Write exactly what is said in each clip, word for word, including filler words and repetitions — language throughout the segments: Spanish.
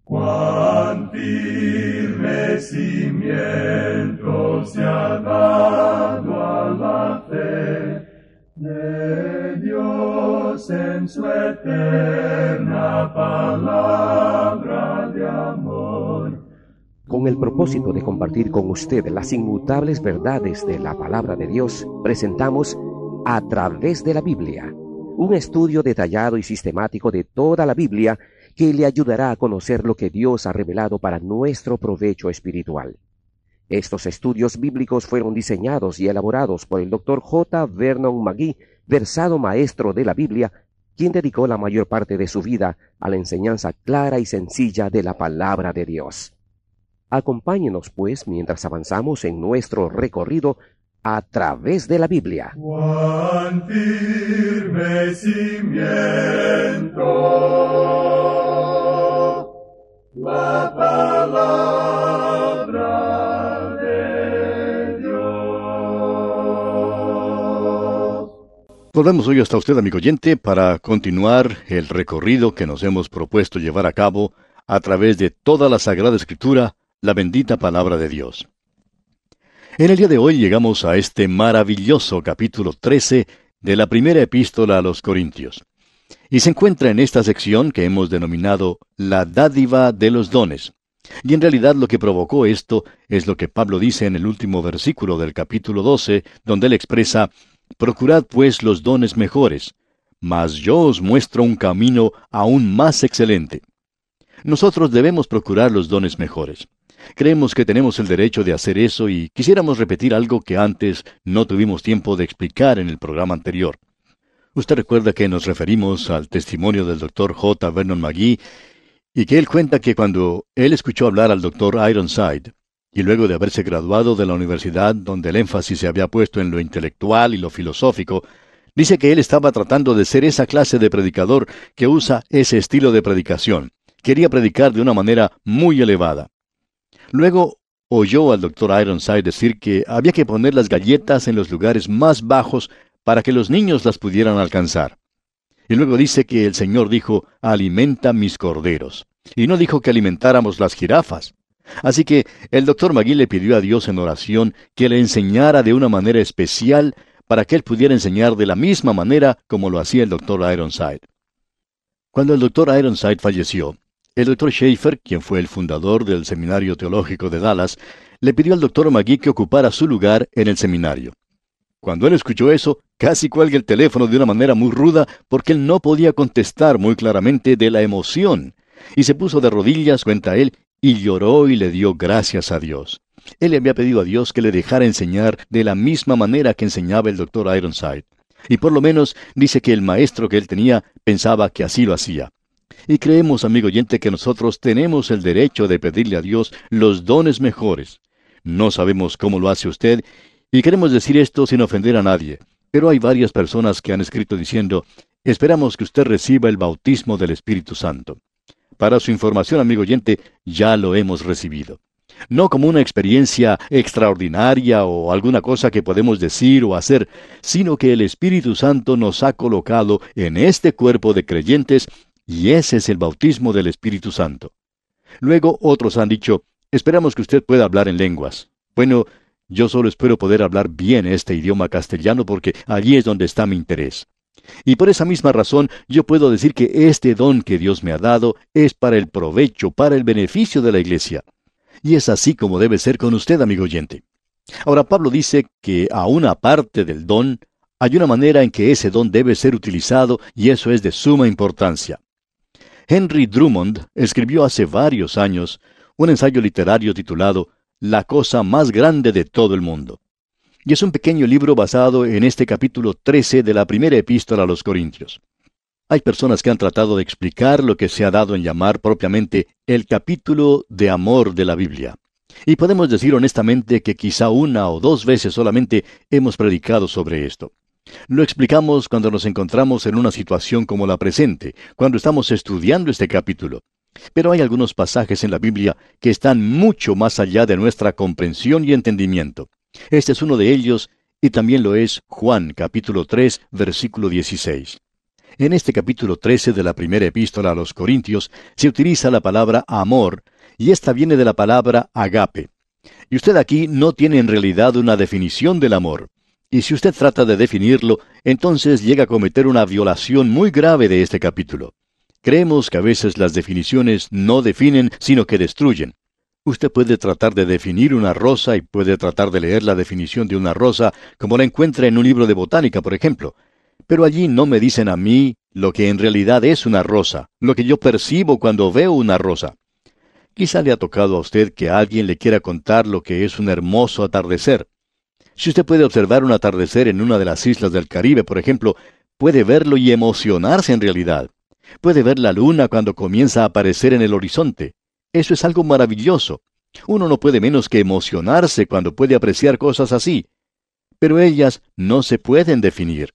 Cuán firme cimiento se ha dado a la fe de Dios en su eterna palabra de amor. Con el propósito de compartir con usted las inmutables verdades de la palabra de Dios, presentamos A Través de la Biblia, un estudio detallado y sistemático de toda la Biblia que le ayudará a conocer lo que Dios ha revelado para nuestro provecho espiritual. Estos estudios bíblicos fueron diseñados y elaborados por el doctor J. Vernon McGee, versado maestro de la Biblia, quien dedicó la mayor parte de su vida a la enseñanza clara y sencilla de la palabra de Dios. Acompáñenos, pues, mientras avanzamos en nuestro recorrido a través de la Biblia. Cuán firme cimiento la palabra de Dios. Volvemos hoy hasta usted, amigo oyente, para continuar el recorrido que nos hemos propuesto llevar a cabo a través de toda la Sagrada Escritura, la bendita palabra de Dios. En el día de hoy llegamos a este maravilloso capítulo trece de la primera epístola a los Corintios. Y se encuentra en esta sección que hemos denominado la dádiva de los dones. Y en realidad lo que provocó esto es lo que Pablo dice en el último versículo del capítulo doce, donde él expresa: «Procurad pues los dones mejores, mas yo os muestro un camino aún más excelente». Nosotros debemos procurar los dones mejores. Creemos que tenemos el derecho de hacer eso y quisiéramos repetir algo que antes no tuvimos tiempo de explicar en el programa anterior. Usted recuerda que nos referimos al testimonio del doctor J. Vernon McGee y que él cuenta que cuando él escuchó hablar al doctor Ironside, y luego de haberse graduado de la universidad donde el énfasis se había puesto en lo intelectual y lo filosófico, dice que él estaba tratando de ser esa clase de predicador que usa ese estilo de predicación. Quería predicar de una manera muy elevada. Luego oyó al doctor Ironside decir que había que poner las galletas en los lugares más bajos para que los niños las pudieran alcanzar. Y luego dice que el Señor dijo: «Alimenta mis corderos». Y no dijo que alimentáramos las jirafas. Así que el doctor McGee le pidió a Dios en oración que le enseñara de una manera especial para que él pudiera enseñar de la misma manera como lo hacía el doctor Ironside. Cuando el doctor Ironside falleció, el doctor Schaeffer, quien fue el fundador del Seminario Teológico de Dallas, le pidió al doctor McGee que ocupara su lugar en el seminario. Cuando él escuchó eso, casi cuelga el teléfono de una manera muy ruda porque él no podía contestar muy claramente de la emoción. Y se puso de rodillas, cuenta él, y lloró y le dio gracias a Dios. Él le había pedido a Dios que le dejara enseñar de la misma manera que enseñaba el doctor Ironside. Y por lo menos dice que el maestro que él tenía pensaba que así lo hacía. Y creemos, amigo oyente, que nosotros tenemos el derecho de pedirle a Dios los dones mejores. No sabemos cómo lo hace usted, y queremos decir esto sin ofender a nadie, pero hay varias personas que han escrito diciendo: «Esperamos que usted reciba el bautismo del Espíritu Santo». Para su información, amigo oyente, ya lo hemos recibido. No como una experiencia extraordinaria o alguna cosa que podemos decir o hacer, sino que el Espíritu Santo nos ha colocado en este cuerpo de creyentes, y ese es el bautismo del Espíritu Santo. Luego otros han dicho: «Esperamos que usted pueda hablar en lenguas». Bueno, yo solo espero poder hablar bien este idioma castellano porque allí es donde está mi interés. Y por esa misma razón yo puedo decir que este don que Dios me ha dado es para el provecho, para el beneficio de la iglesia. Y es así como debe ser con usted, amigo oyente. Ahora, Pablo dice que aún aparte del don, hay una manera en que ese don debe ser utilizado, y eso es de suma importancia. Henry Drummond escribió hace varios años un ensayo literario titulado La cosa más grande de todo el mundo. Y es un pequeño libro basado en este capítulo trece de la primera epístola a los Corintios. Hay personas que han tratado de explicar lo que se ha dado en llamar propiamente el capítulo de amor de la Biblia. Y podemos decir honestamente que quizá una o dos veces solamente hemos predicado sobre esto. Lo explicamos cuando nos encontramos en una situación como la presente, cuando estamos estudiando este capítulo. Pero hay algunos pasajes en la Biblia que están mucho más allá de nuestra comprensión y entendimiento. Este es uno de ellos, y también lo es Juan capítulo tres, versículo dieciséis. En este capítulo trece de la primera epístola a los Corintios se utiliza la palabra amor, y esta viene de la palabra agape. Y usted aquí no tiene en realidad una definición del amor. Y si usted trata de definirlo, entonces llega a cometer una violación muy grave de este capítulo. Creemos que a veces las definiciones no definen, sino que destruyen. Usted puede tratar de definir una rosa y puede tratar de leer la definición de una rosa como la encuentra en un libro de botánica, por ejemplo. Pero allí no me dicen a mí lo que en realidad es una rosa, lo que yo percibo cuando veo una rosa. Quizá le ha tocado a usted que alguien le quiera contar lo que es un hermoso atardecer. Si usted puede observar un atardecer en una de las islas del Caribe, por ejemplo, puede verlo y emocionarse en realidad. Puede ver la luna cuando comienza a aparecer en el horizonte. Eso es algo maravilloso. Uno no puede menos que emocionarse cuando puede apreciar cosas así. Pero ellas no se pueden definir.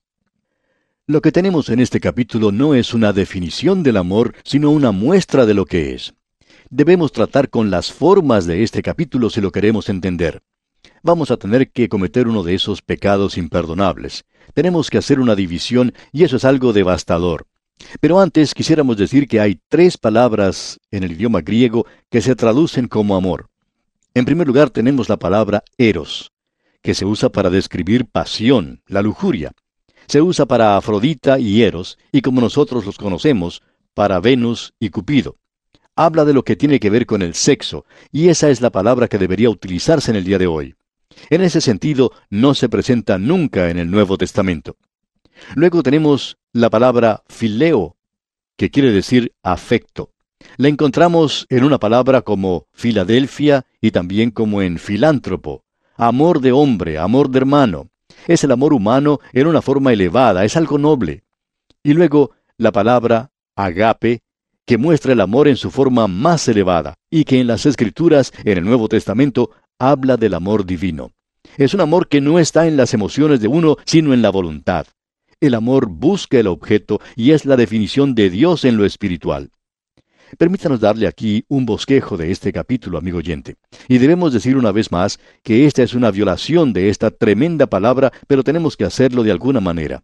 Lo que tenemos en este capítulo no es una definición del amor, sino una muestra de lo que es. Debemos tratar con las formas de este capítulo si lo queremos entender. Vamos a tener que cometer uno de esos pecados imperdonables. Tenemos que hacer una división y eso es algo devastador. Pero antes quisiéramos decir que hay tres palabras en el idioma griego que se traducen como amor. En primer lugar tenemos la palabra eros, que se usa para describir pasión, la lujuria. Se usa para Afrodita y Eros, y como nosotros los conocemos, para Venus y Cupido. Habla de lo que tiene que ver con el sexo, y esa es la palabra que debería utilizarse en el día de hoy. En ese sentido, no se presenta nunca en el Nuevo Testamento. Luego tenemos la palabra fileo, que quiere decir afecto. La encontramos en una palabra como Filadelfia y también como en filántropo. Amor de hombre, amor de hermano. Es el amor humano en una forma elevada, es algo noble. Y luego la palabra agape, que muestra el amor en su forma más elevada, y que en las Escrituras, en el Nuevo Testamento, habla del amor divino. Es un amor que no está en las emociones de uno, sino en la voluntad. El amor busca el objeto y es la definición de Dios en lo espiritual. Permítanos darle aquí un bosquejo de este capítulo, amigo oyente. Y debemos decir una vez más que esta es una violación de esta tremenda palabra, pero tenemos que hacerlo de alguna manera.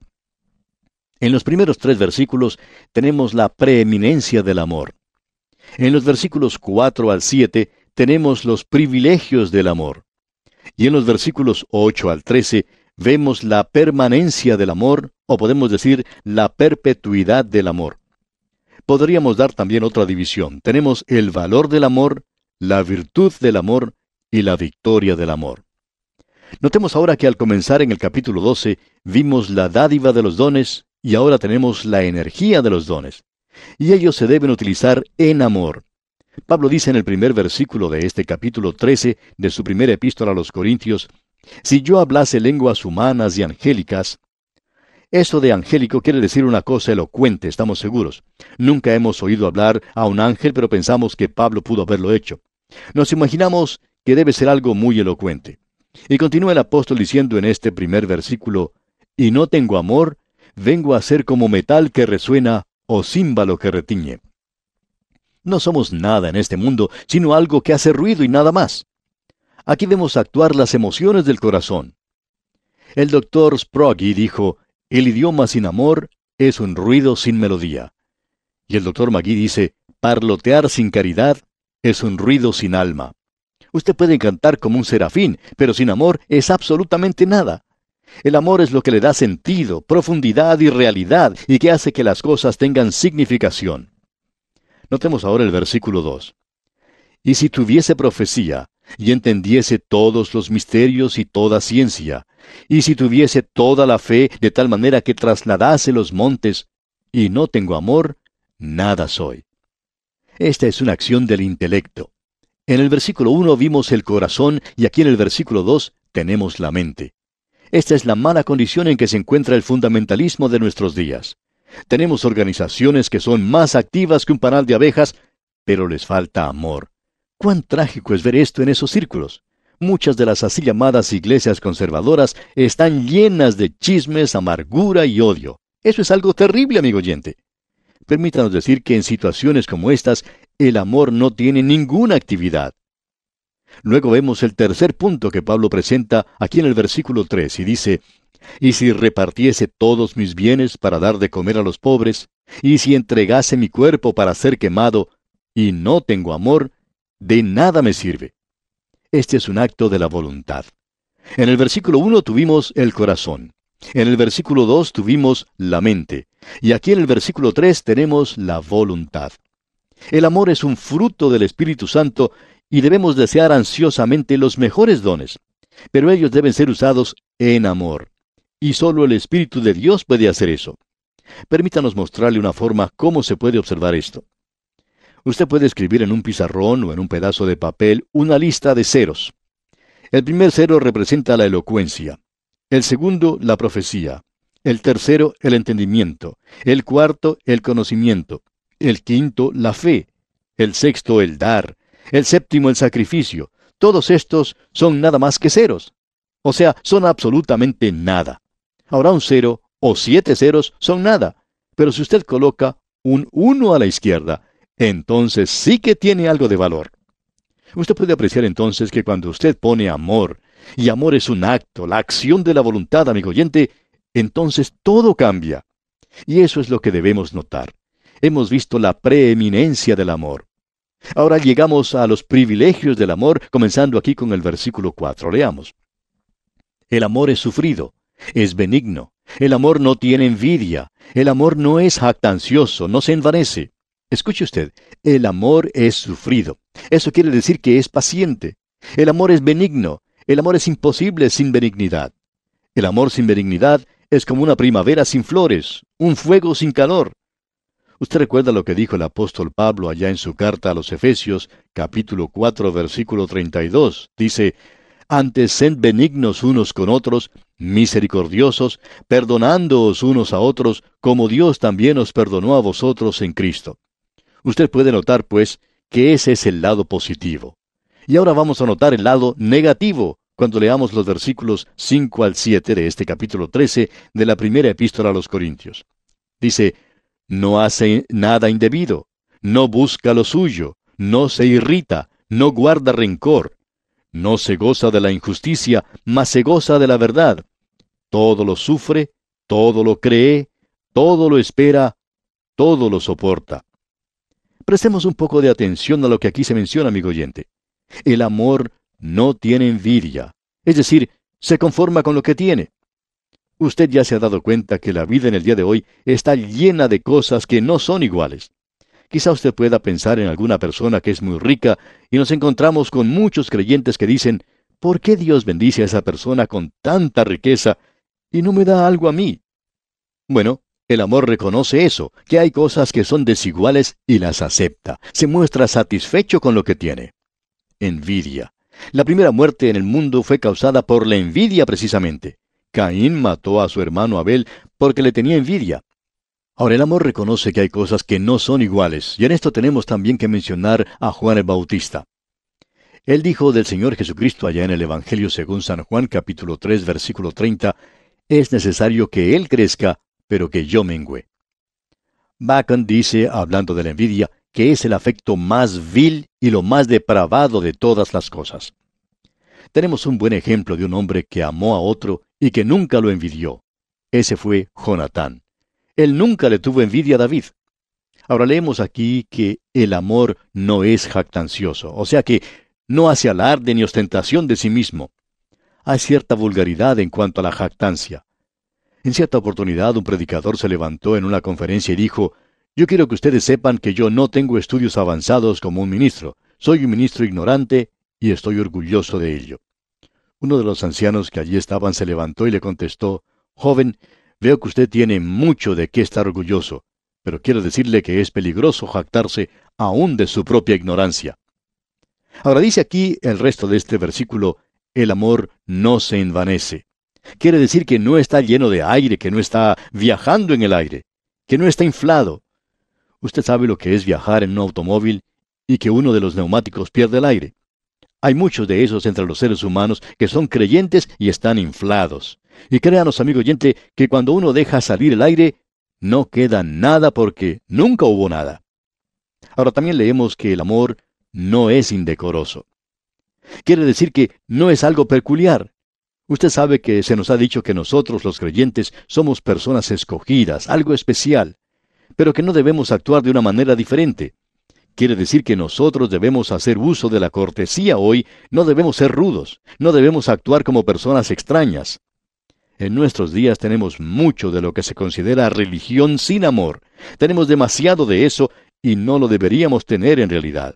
En los primeros tres versículos tenemos la preeminencia del amor. En los versículos cuatro al siete tenemos los privilegios del amor. Y en los versículos ocho al trece vemos la permanencia del amor, o podemos decir la perpetuidad del amor. Podríamos dar también otra división. Tenemos el valor del amor, la virtud del amor y la victoria del amor. Notemos ahora que al comenzar en el capítulo doce vimos la dádiva de los dones y ahora tenemos la energía de los dones. Y ellos se deben utilizar en amor. Pablo dice en el primer versículo de este capítulo trece de su primera epístola a los Corintios: si yo hablase lenguas humanas y angélicas. Eso de angélico quiere decir una cosa elocuente, estamos seguros. Nunca hemos oído hablar a un ángel, pero pensamos que Pablo pudo haberlo hecho. Nos imaginamos que debe ser algo muy elocuente. Y continúa el apóstol diciendo en este primer versículo: y no tengo amor, vengo a ser como metal que resuena o címbalo que retiñe. No somos nada en este mundo, sino algo que hace ruido y nada más. Aquí vemos actuar las emociones del corazón. El doctor Sprague dijo: el idioma sin amor es un ruido sin melodía. Y el doctor Magui dice: parlotear sin caridad es un ruido sin alma. Usted puede cantar como un serafín, pero sin amor es absolutamente nada. El amor es lo que le da sentido, profundidad y realidad, y que hace que las cosas tengan significación. Notemos ahora el versículo dos. Y si tuviese profecía, y entendiese todos los misterios y toda ciencia, y si tuviese toda la fe de tal manera que trasladase los montes, y no tengo amor, nada soy. Esta es una acción del intelecto. En el versículo uno vimos el corazón y aquí en el versículo dos tenemos la mente. Esta es la mala condición en que se encuentra el fundamentalismo de nuestros días. Tenemos organizaciones que son más activas que un panal de abejas, pero les falta amor. Cuán trágico es ver esto en esos círculos. Muchas de las así llamadas iglesias conservadoras están llenas de chismes, amargura y odio. Eso es algo terrible, amigo oyente. Permítanos decir que en situaciones como estas, el amor no tiene ninguna actividad. Luego vemos el tercer punto que Pablo presenta aquí en el versículo tres y dice, «Y si repartiese todos mis bienes para dar de comer a los pobres, y si entregase mi cuerpo para ser quemado, y no tengo amor, de nada me sirve». Este es un acto de la voluntad. En el versículo uno tuvimos el corazón. En el versículo dos tuvimos la mente. Y aquí en el versículo tres tenemos la voluntad. El amor es un fruto del Espíritu Santo y debemos desear ansiosamente los mejores dones. Pero ellos deben ser usados en amor. Y solo el Espíritu de Dios puede hacer eso. Permítanos mostrarle una forma cómo se puede observar esto. Usted puede escribir en un pizarrón o en un pedazo de papel una lista de ceros. El primer cero representa la elocuencia. El segundo, la profecía. El tercero, el entendimiento. El cuarto, el conocimiento. El quinto, la fe. El sexto, el dar. El séptimo, el sacrificio. Todos estos son nada más que ceros. O sea, son absolutamente nada. Ahora un cero o siete ceros son nada. Pero si usted coloca un uno a la izquierda, entonces sí que tiene algo de valor. Usted puede apreciar entonces que cuando usted pone amor, y amor es un acto, la acción de la voluntad, amigo oyente, entonces todo cambia. Y eso es lo que debemos notar. Hemos visto la preeminencia del amor. Ahora llegamos a los privilegios del amor, comenzando aquí con el versículo cuatro. Leamos. El amor es sufrido, es benigno. El amor no tiene envidia. El amor no es jactancioso, no se envanece. Escuche usted, el amor es sufrido. Eso quiere decir que es paciente. El amor es benigno. El amor es imposible sin benignidad. El amor sin benignidad es como una primavera sin flores, un fuego sin calor. Usted recuerda lo que dijo el apóstol Pablo allá en su carta a los Efesios, capítulo cuatro, versículo treinta y dos. Dice, «Antes sed benignos unos con otros, misericordiosos, perdonándoos unos a otros, como Dios también os perdonó a vosotros en Cristo». Usted puede notar, pues, que ese es el lado positivo. Y ahora vamos a notar el lado negativo cuando leamos los versículos cinco al siete de este capítulo trece de la primera epístola a los Corintios. Dice, «No hace nada indebido, no busca lo suyo, no se irrita, no guarda rencor, no se goza de la injusticia, mas se goza de la verdad. Todo lo sufre, todo lo cree, todo lo espera, todo lo soporta». Prestemos un poco de atención a lo que aquí se menciona, amigo oyente. El amor no tiene envidia, es decir, se conforma con lo que tiene. Usted ya se ha dado cuenta que la vida en el día de hoy está llena de cosas que no son iguales. Quizá usted pueda pensar en alguna persona que es muy rica y nos encontramos con muchos creyentes que dicen, ¿por qué Dios bendice a esa persona con tanta riqueza y no me da algo a mí? Bueno, el amor reconoce eso, que hay cosas que son desiguales y las acepta. Se muestra satisfecho con lo que tiene. Envidia. La primera muerte en el mundo fue causada por la envidia precisamente. Caín mató a su hermano Abel porque le tenía envidia. Ahora el amor reconoce que hay cosas que no son iguales, y en esto tenemos también que mencionar a Juan el Bautista. Él dijo del Señor Jesucristo allá en el Evangelio según San Juan capítulo tres versículo treinta, «Es necesario que Él crezca, pero que yo mengüe». Bacon dice, hablando de la envidia, que es el afecto más vil y lo más depravado de todas las cosas. Tenemos un buen ejemplo de un hombre que amó a otro y que nunca lo envidió. Ese fue Jonatán. Él nunca le tuvo envidia a David. Ahora leemos aquí que el amor no es jactancioso, o sea que no hace alarde ni ostentación de sí mismo. Hay cierta vulgaridad en cuanto a la jactancia. En cierta oportunidad un predicador se levantó en una conferencia y dijo, «Yo quiero que ustedes sepan que yo no tengo estudios avanzados como un ministro. Soy un ministro ignorante y estoy orgulloso de ello». Uno de los ancianos que allí estaban se levantó y le contestó, «Joven, veo que usted tiene mucho de qué estar orgulloso, pero quiero decirle que es peligroso jactarse aún de su propia ignorancia». Ahora dice aquí el resto de este versículo, «El amor no se envanece». Quiere decir que no está lleno de aire, que no está viajando en el aire, que no está inflado. Usted sabe lo que es viajar en un automóvil y que uno de los neumáticos pierde el aire. Hay muchos de esos entre los seres humanos que son creyentes y están inflados. Y créanos, amigo oyente, que cuando uno deja salir el aire, no queda nada porque nunca hubo nada. Ahora también leemos que el amor no es indecoroso. Quiere decir que no es algo peculiar. Usted sabe que se nos ha dicho que nosotros, los creyentes, somos personas escogidas, algo especial, pero que no debemos actuar de una manera diferente. Quiere decir que nosotros debemos hacer uso de la cortesía hoy, no debemos ser rudos, no debemos actuar como personas extrañas. En nuestros días tenemos mucho de lo que se considera religión sin amor. Tenemos demasiado de eso y no lo deberíamos tener en realidad.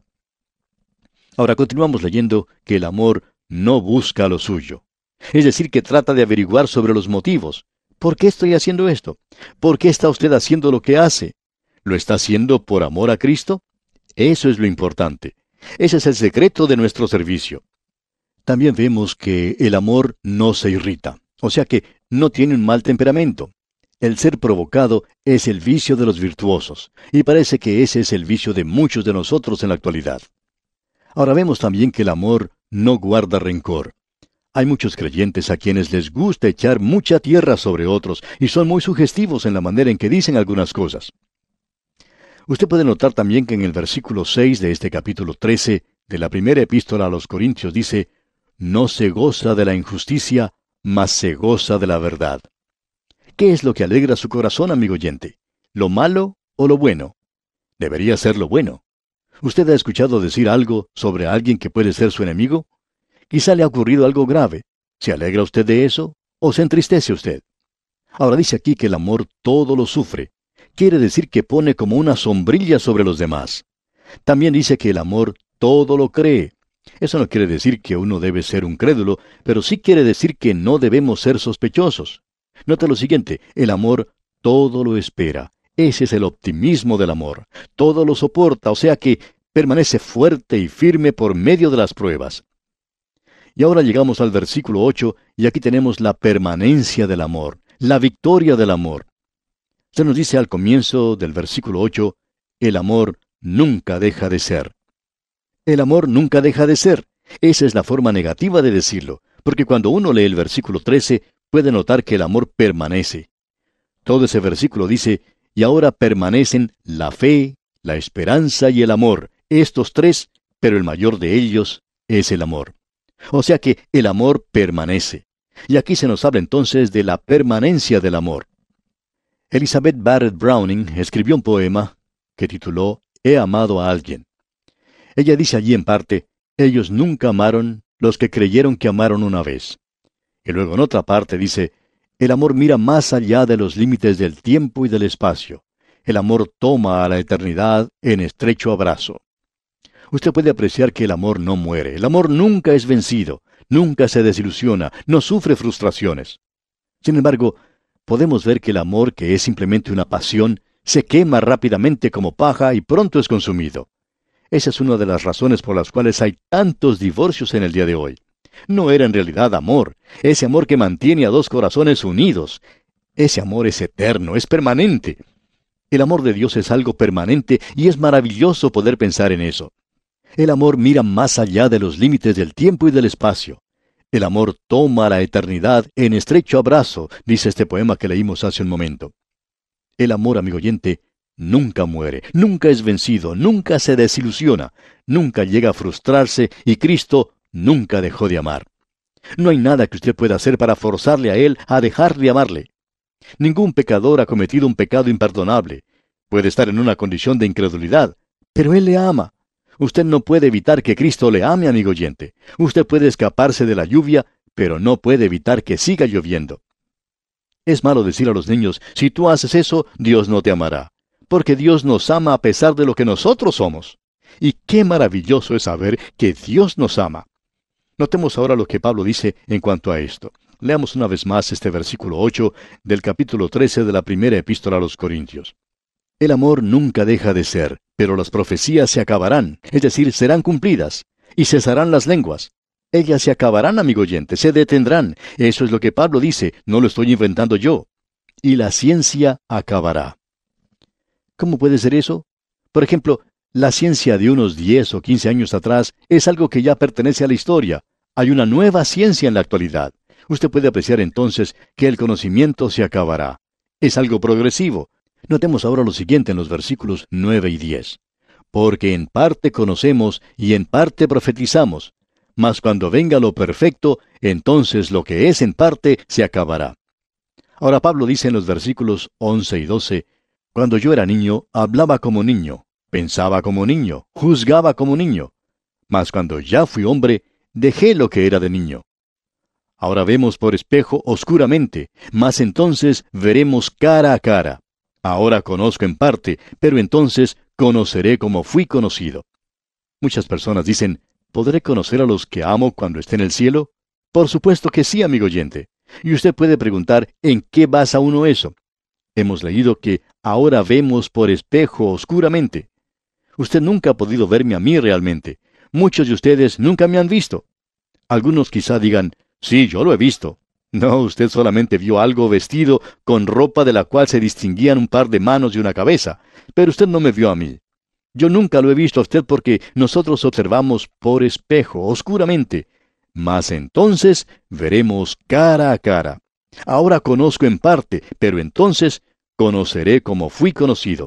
Ahora continuamos leyendo que el amor no busca lo suyo. Es decir, que trata de averiguar sobre los motivos. ¿Por qué estoy haciendo esto? ¿Por qué está usted haciendo lo que hace? ¿Lo está haciendo por amor a Cristo? Eso es lo importante. Ese es el secreto de nuestro servicio. También vemos que el amor no se irrita, o sea que no tiene un mal temperamento. El ser provocado es el vicio de los virtuosos, y parece que ese es el vicio de muchos de nosotros en la actualidad. Ahora vemos también que el amor no guarda rencor. Hay muchos creyentes a quienes les gusta echar mucha tierra sobre otros y son muy sugestivos en la manera en que dicen algunas cosas. Usted puede notar también que en el versículo seis de este capítulo trece de la primera epístola a los Corintios dice, «No se goza de la injusticia, mas se goza de la verdad». ¿Qué es lo que alegra su corazón, amigo oyente? ¿Lo malo o lo bueno? Debería ser lo bueno. ¿Usted ha escuchado decir algo sobre alguien que puede ser su enemigo? Quizá le ha ocurrido algo grave. ¿Se alegra usted de eso? ¿O se entristece usted? Ahora dice aquí que el amor todo lo sufre. Quiere decir que pone como una sombrilla sobre los demás. También dice que el amor todo lo cree. Eso no quiere decir que uno debe ser un crédulo, pero sí quiere decir que no debemos ser sospechosos. Note lo siguiente, el amor todo lo espera. Ese es el optimismo del amor. Todo lo soporta, o sea que permanece fuerte y firme por medio de las pruebas. Y ahora llegamos al versículo ocho, y aquí tenemos la permanencia del amor, la victoria del amor. Se nos dice al comienzo del versículo ocho, el amor nunca deja de ser. El amor nunca deja de ser. Esa es la forma negativa de decirlo, porque cuando uno lee el versículo trece, puede notar que el amor permanece. Todo ese versículo dice, y ahora permanecen la fe, la esperanza y el amor, estos tres, pero el mayor de ellos es el amor. O sea que el amor permanece. Y aquí se nos habla entonces de la permanencia del amor. Elizabeth Barrett Browning escribió un poema que tituló He amado a alguien. Ella dice allí en parte, ellos nunca amaron los que creyeron que amaron una vez. Y luego en otra parte dice, el amor mira más allá de los límites del tiempo y del espacio. El amor toma a la eternidad en estrecho abrazo. Usted puede apreciar que el amor no muere. El amor nunca es vencido, nunca se desilusiona, no sufre frustraciones. Sin embargo, podemos ver que el amor, que es simplemente una pasión, se quema rápidamente como paja y pronto es consumido. Esa es una de las razones por las cuales hay tantos divorcios en el día de hoy. No era en realidad amor, ese amor que mantiene a dos corazones unidos. Ese amor es eterno, es permanente. El amor de Dios es algo permanente y es maravilloso poder pensar en eso. El amor mira más allá de los límites del tiempo y del espacio. El amor toma la eternidad en estrecho abrazo, dice este poema que leímos hace un momento. El amor, amigo oyente, nunca muere, nunca es vencido, nunca se desilusiona, nunca llega a frustrarse y Cristo nunca dejó de amar. No hay nada que usted pueda hacer para forzarle a Él a dejar de amarle. Ningún pecador ha cometido un pecado imperdonable. Puede estar en una condición de incredulidad, pero Él le ama. Usted no puede evitar que Cristo le ame, amigo oyente. Usted puede escaparse de la lluvia, pero no puede evitar que siga lloviendo. Es malo decir a los niños, si tú haces eso, Dios no te amará. Porque Dios nos ama a pesar de lo que nosotros somos. Y qué maravilloso es saber que Dios nos ama. Notemos ahora lo que Pablo dice en cuanto a esto. Leamos una vez más este versículo ocho del capítulo trece de la primera epístola a los Corintios. El amor nunca deja de ser, pero las profecías se acabarán, es decir, serán cumplidas, y cesarán las lenguas. Ellas se acabarán, amigo oyente, se detendrán. Eso es lo que Pablo dice, no lo estoy inventando yo. Y la ciencia acabará. ¿Cómo puede ser eso? Por ejemplo, la ciencia de unos diez o quince años atrás es algo que ya pertenece a la historia. Hay una nueva ciencia en la actualidad. Usted puede apreciar entonces que el conocimiento se acabará. Es algo progresivo. Notemos ahora lo siguiente en los versículos nueve y diez. Porque en parte conocemos y en parte profetizamos, mas cuando venga lo perfecto, entonces lo que es en parte se acabará. Ahora Pablo dice en los versículos once y doce, cuando yo era niño, hablaba como niño, pensaba como niño, juzgaba como niño, mas cuando ya fui hombre, dejé lo que era de niño. Ahora vemos por espejo oscuramente, mas entonces veremos cara a cara. Ahora conozco en parte, pero entonces conoceré como fui conocido. Muchas personas dicen, ¿podré conocer a los que amo cuando esté en el cielo? Por supuesto que sí, amigo oyente. Y usted puede preguntar, ¿en qué basa uno eso? Hemos leído que ahora vemos por espejo oscuramente. Usted nunca ha podido verme a mí realmente. Muchos de ustedes nunca me han visto. Algunos quizá digan, sí, yo lo he visto. No, usted solamente vio algo vestido con ropa de la cual se distinguían un par de manos y una cabeza, pero usted no me vio a mí. Yo nunca lo he visto a usted porque nosotros observamos por espejo, oscuramente. Mas entonces veremos cara a cara. Ahora conozco en parte, pero entonces conoceré como fui conocido.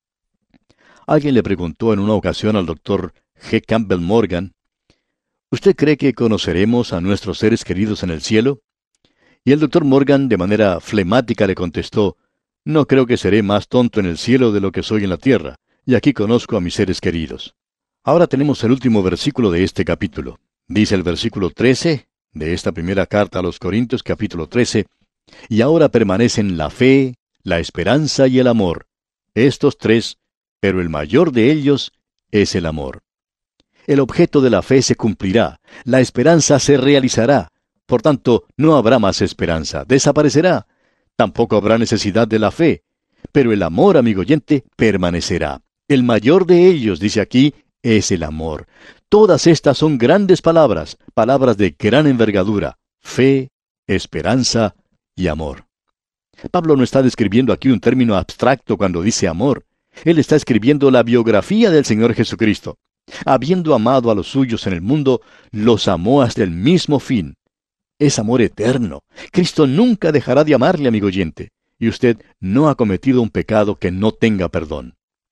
Alguien le preguntó en una ocasión al doctor G. Campbell Morgan, ¿usted cree que conoceremos a nuestros seres queridos en el cielo? Y el doctor Morgan, de manera flemática, le contestó, no creo que seré más tonto en el cielo de lo que soy en la tierra, y aquí conozco a mis seres queridos. Ahora tenemos el último versículo de este capítulo. Dice el versículo trece de esta primera carta a los Corintios, capítulo trece, y ahora permanecen la fe, la esperanza y el amor. Estos tres, pero el mayor de ellos es el amor. El objeto de la fe se cumplirá, la esperanza se realizará. Por tanto, no habrá más esperanza, desaparecerá. Tampoco habrá necesidad de la fe. Pero el amor, amigo oyente, permanecerá. El mayor de ellos, dice aquí, es el amor. Todas estas son grandes palabras, palabras de gran envergadura. Fe, esperanza y amor. Pablo no está describiendo aquí un término abstracto cuando dice amor. Él está escribiendo la biografía del Señor Jesucristo. Habiendo amado a los suyos en el mundo, los amó hasta el mismo fin. Es amor eterno. Cristo nunca dejará de amarle, amigo oyente, y usted no ha cometido un pecado que no tenga perdón.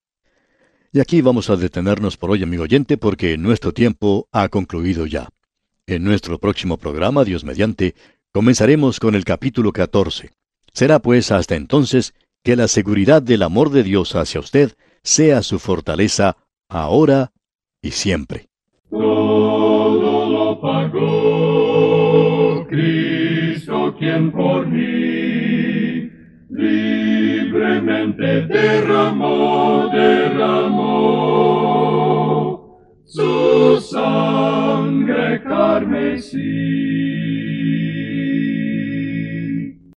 Y aquí vamos a detenernos por hoy, amigo oyente, porque nuestro tiempo ha concluido ya. En nuestro próximo programa, Dios mediante, comenzaremos con el capítulo catorce. Será pues hasta entonces que la seguridad del amor de Dios hacia usted sea su fortaleza ahora y siempre. Todo lo pagó Cristo, quien por mí libremente derramó, derramó su sangre carmesí.